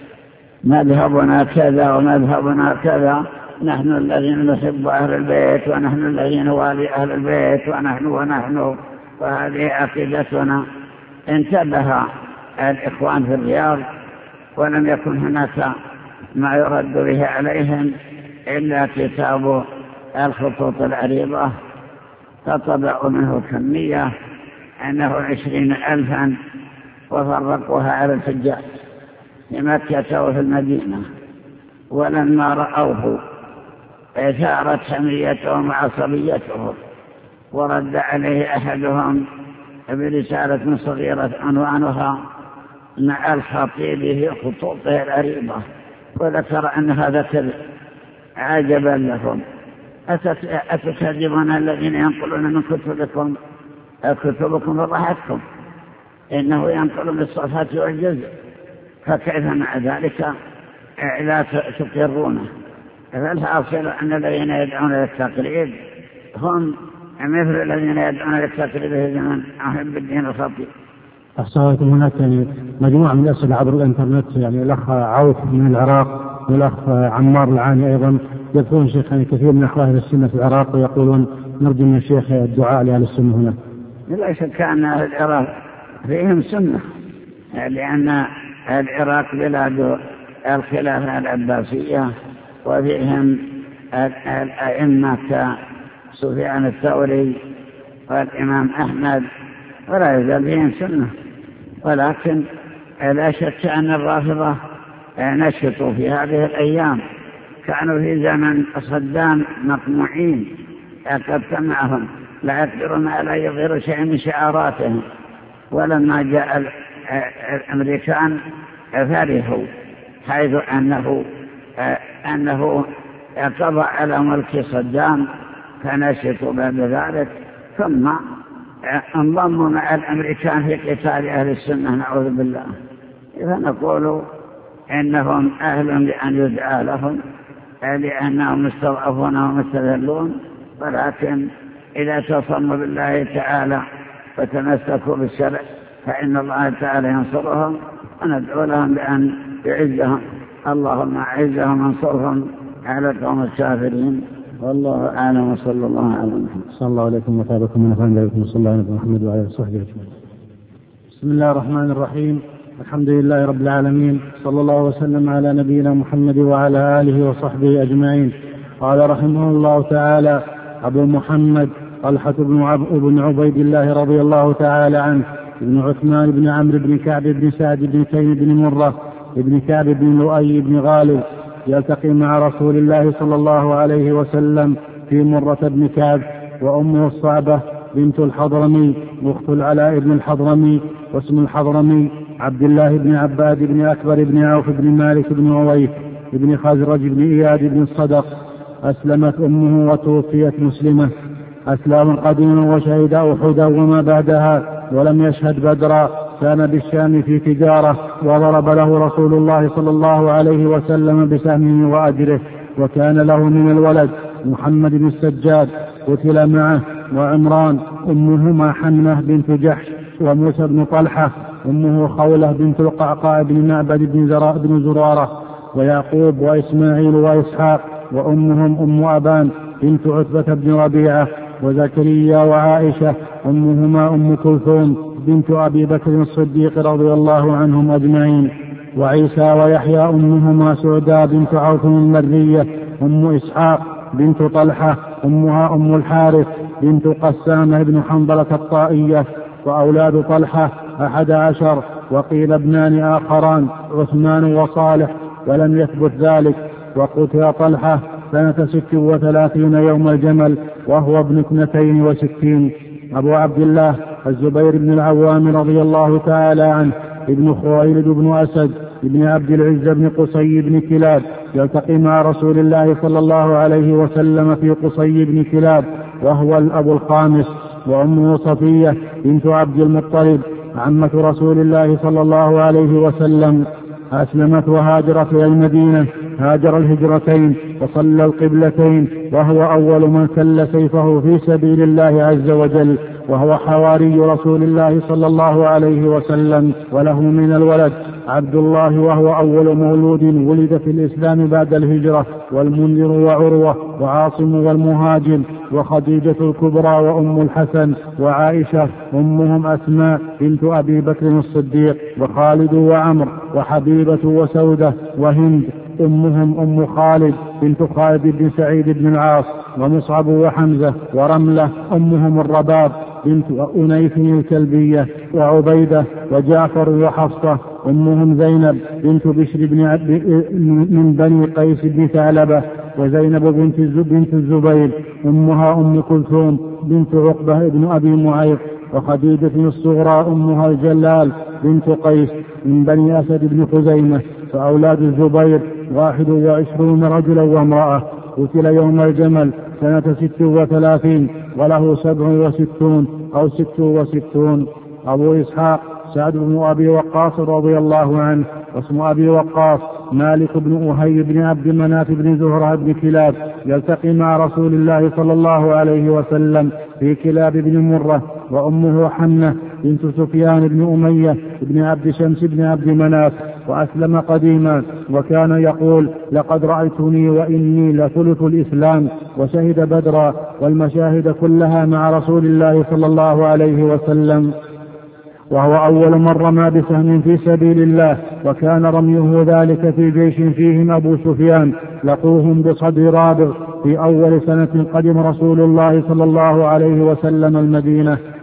مذهبنا كذا ومذهبنا كذا، نحن الذين نحب أهل البيت ونحن الذين نوالي أهل البيت ونحن ونحن وهذه عقيدتنا. انتبه الإخوان في الرياض ولم يكن هناك ما يرد به عليهم إلا كتاب الخطوط العريضة، فطبعوا منه كمية أنه عشرين ألفا وفرقوها على الحجاج في مكة وفي المدينة. ولما رأوه اثارت حميتهم وعصبيتهم، ورد عليه أحدهم برسالة صغيرة عنوانها مع الخطيب في خطوطه العريضة، وذكر أن هذا كذب. عجبا لهم، أتكذبون الذين ينقلون من كتبكم كتبكم فضحتكم، إنه ينقل بالصفحة والجزء، فكيف مع ذلك لا تقرونه؟ فالحاصل أن الذين يدعون للتقريب هم مثل الذين يدعون للتقريب في زمن أحب الدين الخطيب. أحصائكم هناك يعني مجموعة من الأسئلة عبر الإنترنت، يعني الأخ عوف من العراق والأخ عمار العاني أيضا يذكرون شيخ يعني كثير من أخوة السنة في العراق ويقولون نرجو من الشيخ الدعاء لأهل السنة هنا. لا شك أن العراق فيهم سنة، لأن العراق بلاد الخلافة العباسية وفيهم الأئمة كسفيان الثوري والإمام أحمد، ولا يزال فيهم سنة، ولكن لا شك أن الرافضة نشطوا في هذه الأيام، كانوا في زمن صدام مقموعين قد سمعهم لا يقدرون على يظهروا شيء من شعاراتهم، ولما جاء الأمريكان فرحوا حيث أنه أنه قضى على ملك صدام فنشطوا بعد ذلك، ثم انضموا مع الأمريكان في قتال أهل السنة نعوذ بالله. إذا نقول إنهم أهل لأن يدعى لهم لأنهم مستضعفون ومستذلون، ولكن إذا تصموا بالله تعالى وتمسكوا بالشرع فإن الله تعالى ينصرهم، وندعو لهم بأن يعزهم. اللهم أعزهم وانصرهم على القوم الكافرين، والله أعلم. وصلى الله على محمد. صلى الله عليكم وتابكم من أفعال عليكم صلى الله عليه محمد وعلى صحبه أجمعين. بسم الله الرحمن الرحيم. الحمد لله رب العالمين، صلى الله وسلم على نبينا محمد وعلى آله وصحبه أجمعين. قال رحمه الله تعالى: أبو محمد طلحة بن عبيد الله رضي الله تعالى عنه ابن عثمان بن عمرو بن كعب بن سعد بن تيم بن مرة ابن كعب بن لؤي بن غالب يلتقي مع رسول الله صلى الله عليه وسلم في مرة بن كعب، وأمه الصعبة بنت الحضرمي أخت العلاء بن الحضرمي، واسم الحضرمي عبد الله بن عباد بن أكبر بن عوف بن مالك بن عويف بن خزرج بن إياد بن الصدق. أسلمت أمه وتوفيت مسلمة. أسلام قديما وشهد أحدا وما بعدها، ولم يشهد بدرا. كان بالشام في تجارة، وضرب له رسول الله صلى الله عليه وسلم بسهمه وأجره، وكان له من الولد محمد بن السجاد قتل معه، وعمران أمهما حنة بنت جحش، وموسى بن طلحة أمه خولة بنت القعقاع بن معبد بن زرارة، ويعقوب وإسماعيل وإسحاق، وأمهم أم أبان بنت عتبة بن ربيعة، وزكريا وعائشة أمهما أم كلثوم بنت أبي بكر الصديق رضي الله عنهم أجمعين، وعيسى ويحيى أمهما سعداء بنت عوف المرية، أم إسحاق بنت طلحة أمها أم الحارث بنت قسامة بن حنظلة الطائية. وأولاد طلحة أحد عشر، وقيل ابنان آخران عثمان وصالح، ولم يثبت ذلك. وقتل طلحة سنة ست وثلاثين يوم الجمل وهو ابن اثنتين وستين. أبو عبد الله الزبير بن العوام رضي الله تعالى عنه ابن خويلد بن أسد ابن عبد العزة بن قصي بن كلاب يلتقي مع رسول الله صلى الله عليه وسلم في قصي بن كلاب، وهو الأب الخامس. وأمه صفية بنت عبد المطلب عمة رسول الله صلى الله عليه وسلم. أسلمت وهاجرت إلى المدينة، هاجر الهجرتين وصلى القبلتين، وهو أول من سل سيفه في سبيل الله عز وجل، وهو حواري رسول الله صلى الله عليه وسلم. وله من الولد عبد الله، وهو أول مولود ولد في الإسلام بعد الهجرة، والمنذر وعروة وعاصم والمهاجم، وخديجة الكبرى وأم الحسن، وعائشة أمهم أسماء بنت أبي بكر الصديق، وخالد وعمر وحبيبة وسودة وهند أمهم أم خالد بنت خالد بن سعيد بن العاص، ومصعب وحمزة ورملة أمهم الرباب بنت أنيف الكلبية، وعبيدة وجعفر وحفصة أمهم زينب بنت بشر بن من بني قيس بن ثعلبة، وزينب بنت بنت الزبير أمها أم كلثوم بنت عقبة بن أبي معيط، وخديجة الصغرى أمها الجلال بنت قيس من بني أسد بن خزيمة. فأولاد الزبير واحد وعشرون رجلا وامرأة. قتل يوم الجمل سنة ست وثلاثين، وله سبع وستون أو ست وستون. أبو إسحاق سعد بن أبي وقاص رضي الله عنه، واسم أبي وقاص مالك بن أهي بن عبد مناف بن زهرة بن كلاب يلتقي مع رسول الله صلى الله عليه وسلم في كلاب بن مرة، وأمه حنة بنت سفيان بن أمية بن عبد شمس بن عبد مناف، وأسلم قديما، وكان يقول: لقد رأيتني وإني لثلث الإسلام. وشهد بدرا والمشاهد كلها مع رسول الله صلى الله عليه وسلم، وهو أول من رمى بسهم في سبيل الله، وكان رميه ذلك في جيش فيهم أبو سفيان، لقوهم بصدر رابغ في أول سنة قدم رسول الله صلى الله عليه وسلم المدينة.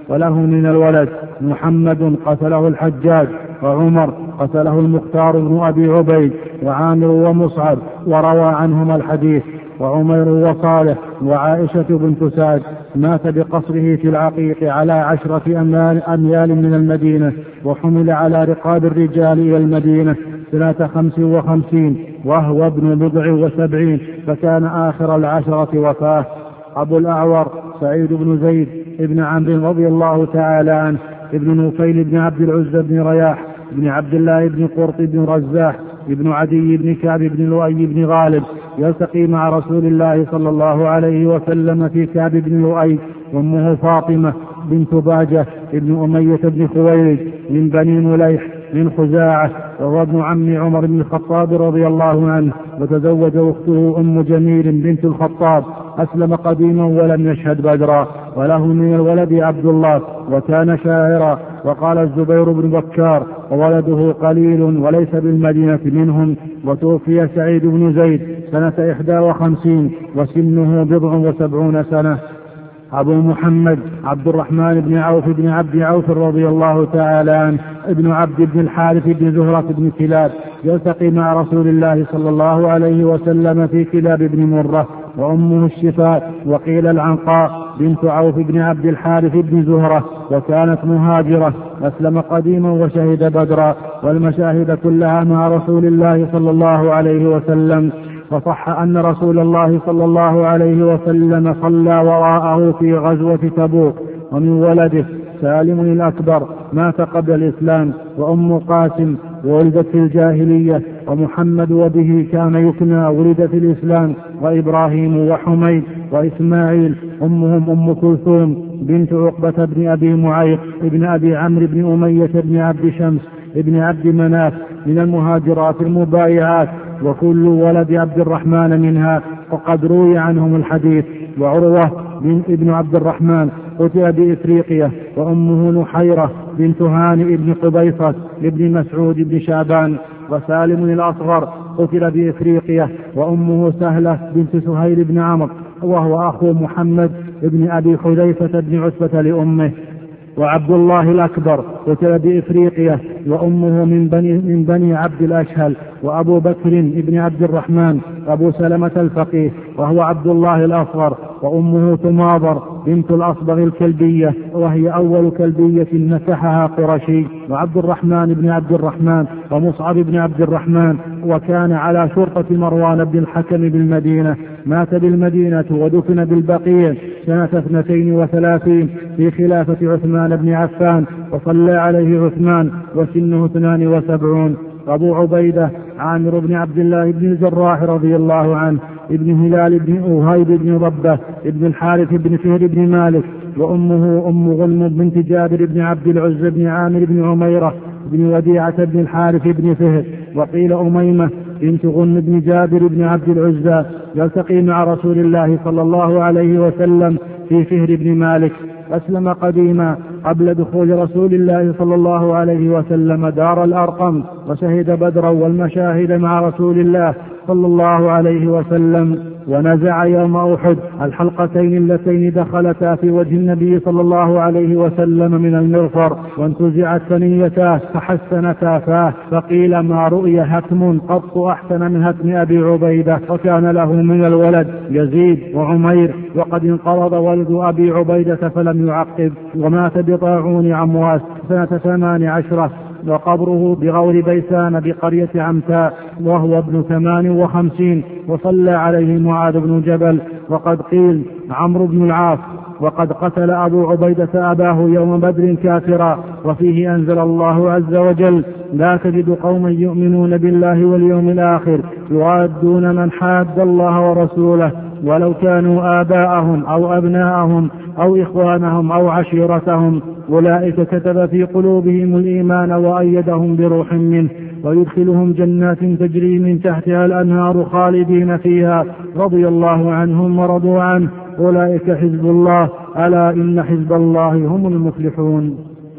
وله من الولد محمد قتله الحجاج، وعمر قتله المختار بن أبي عبيد، وعامر ومصعب وروى عنهما الحديث، وعمير وصالح وعائشة بنت سعد. مات بقصره في العقيق على عشرة أميال من المدينة، وحمل على رقاب الرجال إلى المدينة سنة خمس وخمسين وهو ابن بضع وسبعين، فكان آخر العشرة وفاة. أبو الأعور سعيد بن زيد ابن عمرو رضي الله تعالى عنه، ابن نوفيل بن عبد العزى بن رياح بن عبد الله بن قرط بن رزاح ابن عدي بن كعب بن لؤي بن غالب، يلتقي مع رسول الله صلى الله عليه وسلم في كعب بن لؤي، وامه فاطمة بنت باجة ابن أمية بن خويلد من بني مليح من خزاعة، وهو ابن عم عمر بن الخطاب رضي الله عنه، وتزوج أخته أم جميل بنت الخطاب، أسلم قديما ولم يشهد بدرا، وله من الولد عبد الله وكان شاعرا. وقال الزبير بن بكار وولده قليل وليس بالمدينة منهم، وتوفي سعيد بن زيد سنة إحدى وخمسين وسنه بضع وسبعون سنة. أبو محمد عبد الرحمن بن عوف بن عبد عوف رضي الله تعالى عنه، ابن عبد بن الحارث بن زهرة بن كلاب، يلتقي مع رسول الله صلى الله عليه وسلم في كلاب بن مرة، وأمه الشفاء وقيل العنقاء بنت عوف بن عبد الحارث بن زهرة، وكانت مهاجرة، أسلم قديما وشهد بدرا، والمشاهد كلها مع رسول الله صلى الله عليه وسلم. فصح أن رسول الله صلى الله عليه وسلم صلى وراءه في غزوة تبوك. ومن ولده سالم الأكبر مات قبل الإسلام، وأم قاسم ولدت في الجاهلية، ومحمد وبه كان يكنى ولد في الإسلام، وإبراهيم وحميد وإسماعيل، أمهم أم كلثوم بنت عقبة بن أبي معيط ابن أبي عمرو بن أمية بن عبد شمس ابن عبد مناف من المهاجرات المبايعات، وكل ولد عبد الرحمن منها، وقد روي عنهم الحديث. وعروة بن ابن عبد الرحمن قتل بإفريقيا، وأمه نحيرة بنت هانئ بن قبيصة ابن مسعود بن شعبان. وسالم الأصغر قتل بإفريقيا، وأمه سهلة بنت سهيل بن عمرو، وهو أخو محمد ابن أبي حذيفة بن عتبة لأمه. وعبد الله الأكبر قتل بإفريقيا، وأمه من بني, من بني عبد الأشهل. وأبو بكر ابن عبد الرحمن أبو سلمة الفقيه، وهو عبد الله الأصغر، وأمه تماضر بنت الأصبغ الكلبية، وهي أول كلبية نكحها قرشي. وعبد الرحمن بن عبد الرحمن ومصعب بن عبد الرحمن، وكان على شرطة مروان بن الحكم بالمدينة، مات بالمدينة ودفن بالبقيع سنة اثنتين وثلاثين في خلافة عثمان بن عفان، وصلى عليه عثمان وسنه اثنان وسبعون. أبو عبيدة عامر بن عبد الله بن الجراح رضي الله عنه، ابن هلال بن أوهيب بن ربة ابن الحارث بن فهر بن مالك، وأمه أم غنم بنت جابر بن عبد العزى بن عامر بن عميرة بن وديعة بن الحارث بن فهر. وقيل أميمة بنت غنم بن جابر بن عبد العزى، يلتقي مع رسول الله صلى الله عليه وسلم في فهر بن مالك، أسلم قديما قبل دخول رسول الله صلى الله عليه وسلم دار الأرقم، وشهد بدرا والمشاهد مع رسول الله صلى الله عليه وسلم. ونزع يوم أحد الحلقتين اللتين دخلتا في وجه النبي صلى الله عليه وسلم من المغفر، وانتزعت ثنيتاه فحسنتا فاه، فقيل ما رؤي هتم قط أحسن من هتم أبي عبيدة، وكان له من الولد يزيد وعمير، وقد انقرض ولد أبي عبيدة فلم يعقب، ومات بطاعون عمواس سنة ثمان عشرة، وقبره بغور بيسان بقرية عمتاء، وهو ابن ثمان وخمسين، وصلى عليه معاذ بن جبل. وقد قيل عمرو بن العاص. وقد قتل أبو عبيدة أباه يوم بدر كافرا، وفيه أنزل الله عز وجل: لا تجد قوما يؤمنون بالله واليوم الآخر يوادون من حاد الله ورسوله ولو كانوا آباءهم أو أبناءهم أو إخوانهم أو عشيرتهم، أولئك كتب في قلوبهم الإيمان وأيدهم بروح منه، ويدخلهم جنات تجري من تحتها الأنهار خالدين فيها، رضي الله عنهم ورضوا عنه، أولئك حزب الله، ألا إن حزب الله هم المفلحون.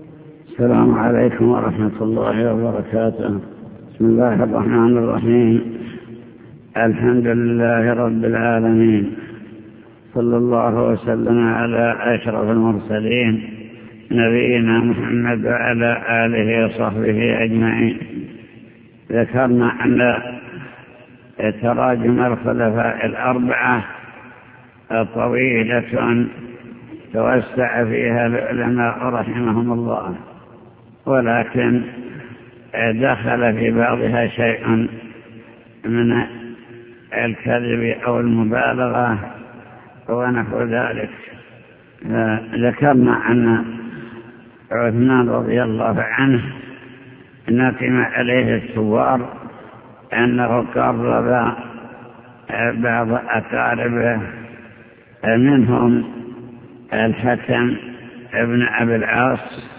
السلام عليكم ورحمة الله وبركاته. بسم الله الرحمن الرحيم. الحمد لله رب العالمين، صلى الله وسلم على أشرف المرسلين نبينا محمد وعلى آله وصحبه أجمعين. ذكرنا أن تراجم الخلفاء الأربعة طويلة توسع فيها العلماء رحمهم الله، ولكن دخل في بعضها شيء من الكذب أو المبالغة ونحو ذلك. ذكرنا أن عثمان رضي الله عنه نقم عليه الثوار أنه قرب بعض أقاربه منهم الحكم ابن أبي العاص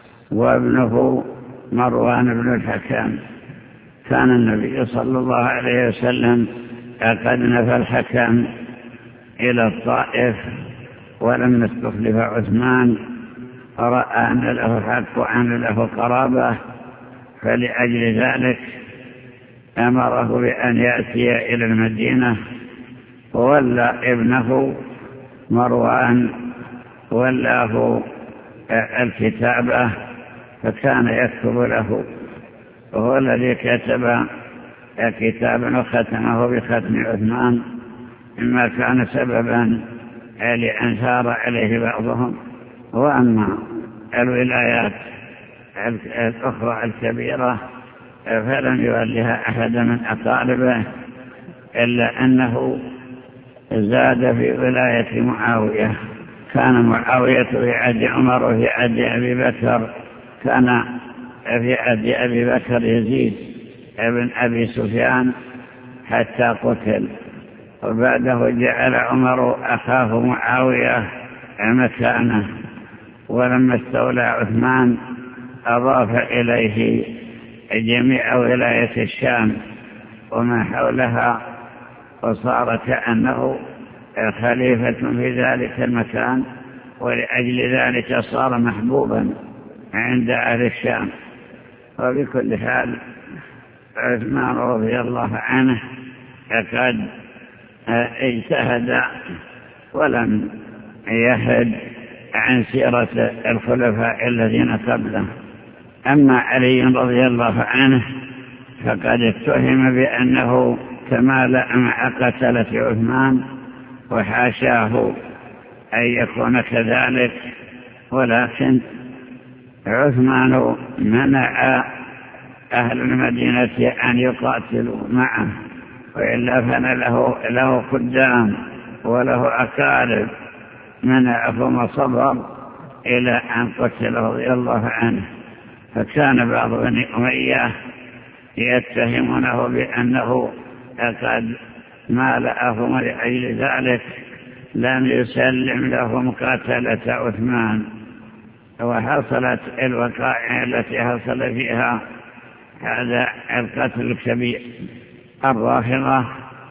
وابنه مروان بن الحكم. كان النبي صلى الله عليه وسلم قد نفى الحكم إلى الطائف ولم يستخلف عثمان، رأى أن له حق وأن له قرابة، فلأجل ذلك أمره بأن يأتي إلى المدينة، وولى ابنه مروان ولاه الكتابة، فكان يكتب له، وهو الذي كتب كتابا وختمه بختم عثمان، مما كان سببا لأن ثار عليه بعضهم. وأما الولايات الأخرى الكبيرة فلم يولها أحد من أقاربه، إلا أنه زاد في ولاية معاوية. كان معاوية في عهد عمر وفي عهد أبي بكر، كان في عهد أبي بكر يزيد ابن أبي سفيان حتى قتل، وبعده جعل عمر أخاه معاوية مكانه. ولما استولى عثمان أضاف إليه جميع ولاية الشام وما حولها، وصار كأنه خليفة في ذلك المكان، ولأجل ذلك صار محبوبا عند أهل الشام. وبكل حال عثمان رضي الله عنه قد اجتهد ولم يحد عن سيرة الخلفاء الذين قبله. أما علي رضي الله عنه فقد اتهم بأنه تمالأ مع قتلة عثمان، وحاشاه أن يكون كذلك، ولكن عثمان منع أهل المدينة أن يقاتلوا معه، وإلا فان له, له خدام وله أقارب منعهم صبر إلى أن قتل رضي الله عنه. فكان بعض بني أمية يتهمونه بأنه قد مالأهم لأجل ذلك لم يسلم لهم قتلة عثمان. وحصلت الوقائع التي حصل فيها هذا القتل الكبير. الرافضة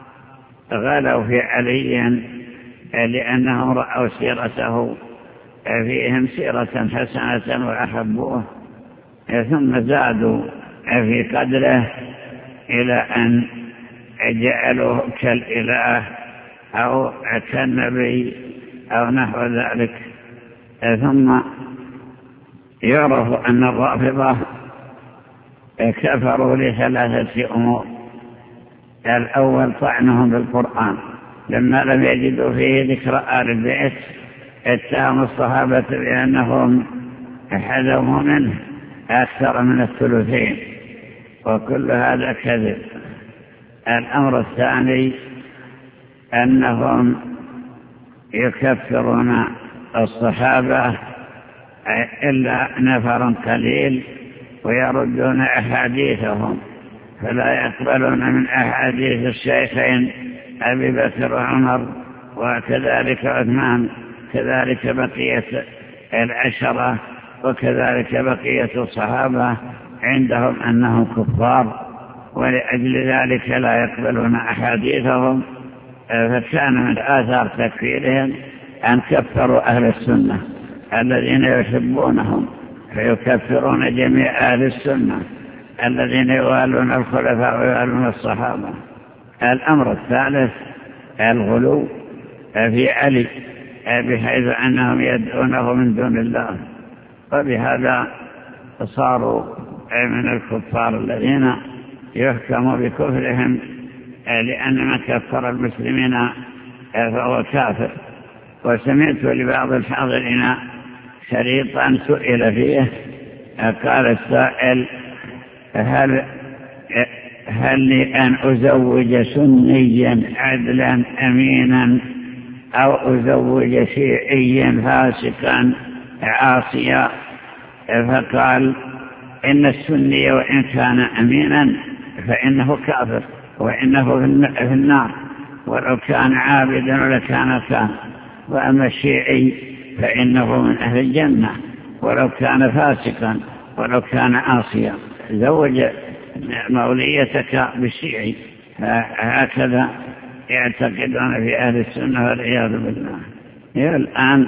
غلوا في علي لأنهم رأوا سيرته فيهم سيرة حسنة وأحبوه، ثم زادوا في قدره إلى أن جعلوه كالإله أو كالنبي أو نحو ذلك. ثم يعرف أن الرافضة كفروا لثلاثة أمور. الأول طعنهم بالقرآن، لما لم يجدوا فيه ذكر آل البيت اتهموا الصحابة بأنهم حذفوا منه أكثر من الثلثين، وكل هذا كذب. الأمر الثاني أنهم يكفرون الصحابة إلا نفر قليل، ويردون أحاديثهم، فلا يقبلون من أحاديث الشيخين أبي بكر وعمر وكذلك عثمان، كذلك بقية العشرة، وكذلك بقية الصحابة عندهم أنهم كفار، ولأجل ذلك لا يقبلون أحاديثهم. فكان من آثار تكفيرهم أن كفروا أهل السنة الذين يحبونهم، فيكفرون جميع أهل السنة الذين يوالون الخلفاء ويوالون الصحابة. الأمر الثالث الغلو في علي، بحيث أنهم يدعونه من دون الله، وبهذا صاروا من الكفار الذين يحكم بكفرهم، لأن من كفر المسلمين فهو كافر. وسمعت لبعض الحاضرين شريطا سئل فيه، قال السائل: هل هل لي أن أزوج سنيا عدلا أمينا أو أزوج شيعيا فاسقا عاصيا؟ فقال: إن السني وإن كان أمينا فإنه كافر وإنه في النار، ولو كان عابدا ولكان كان. وأما الشيعي فإنه من أهل الجنة ولو كان فاسقا ولو كان عاصيا. زوج موليتك بالشيعي. هكذا يعتقدون في أهل السنة والعياذ بالله. الآن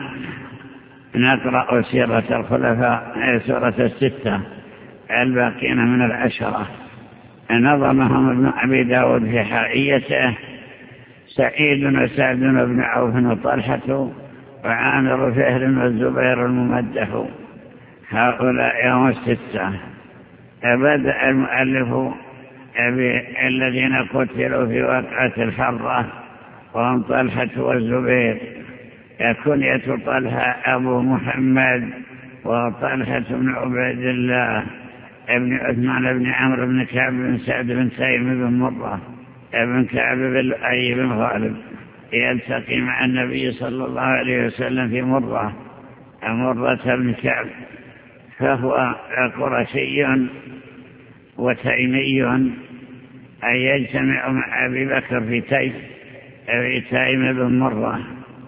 نقرأ سيرة الخلفاء، سورة الستة الباقين من العشرة. نظمهم ابن أبي داود في حائيته: سعيد وسعد بن عوف وطلحة وعامر فهر والزبير الممدح. هؤلاء هم الستة. بدأ المؤلف بالذين قتلوا في وقعة الحرة وهم طلحة والزبير. كنية طلحة أبو محمد، وطلحة بن عبيد الله ابن عثمان بن عمرو بن كعب بن سعد بن سيم بن مرة ابن كعب بن لؤي بن غالب، يلتقي مع النبي صلى الله عليه وسلم في مرة مرة بن كعب، فهو قرشي وتيمي، أي يجتمع مع أبي بكر في تيم في تيم بن مرة.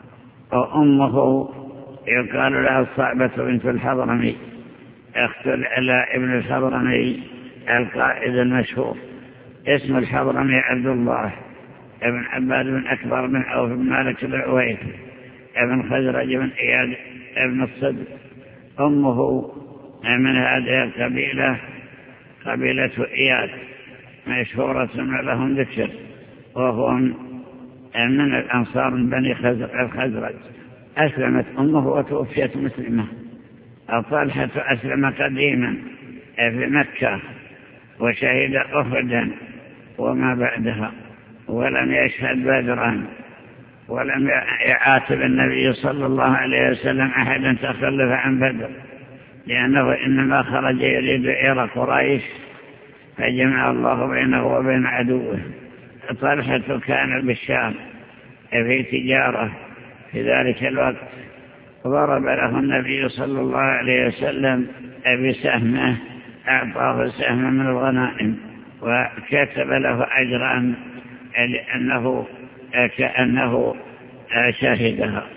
وأمه يقال لها الصعبة بنت الحضرمي، أخت العلاء ابن الحضرمي القائد المشهور. اسم الحضرمي عبد الله ابن عباد بن أكبر بن عوف بن مالك بن عويف ابن خزرج بن إياد ابن الصدق. أمه من هذه القبيلة قبيلة إياد مشهورة لهم ذكر، وهم من الأنصار من بني الخزرج. أسلمت أمه وتوفيت مسلمة. طلحة أسلم قديما في مكة وشهد أحدا وما بعدها، ولم يشهد بدرا، ولم يعاتب النبي صلى الله عليه وسلم أحدا تخلف عن بدر، لأنه إنما خرج يريد إير قريش فجمع الله بينه وبين عدوه. طلحة كان بالشام في تجارة في ذلك الوقت، ضرب له النبي صلى الله عليه وسلم بسهمه، أعطاه سهما من الغنائم وكتب له أجرا لأنه كأنه شهدها.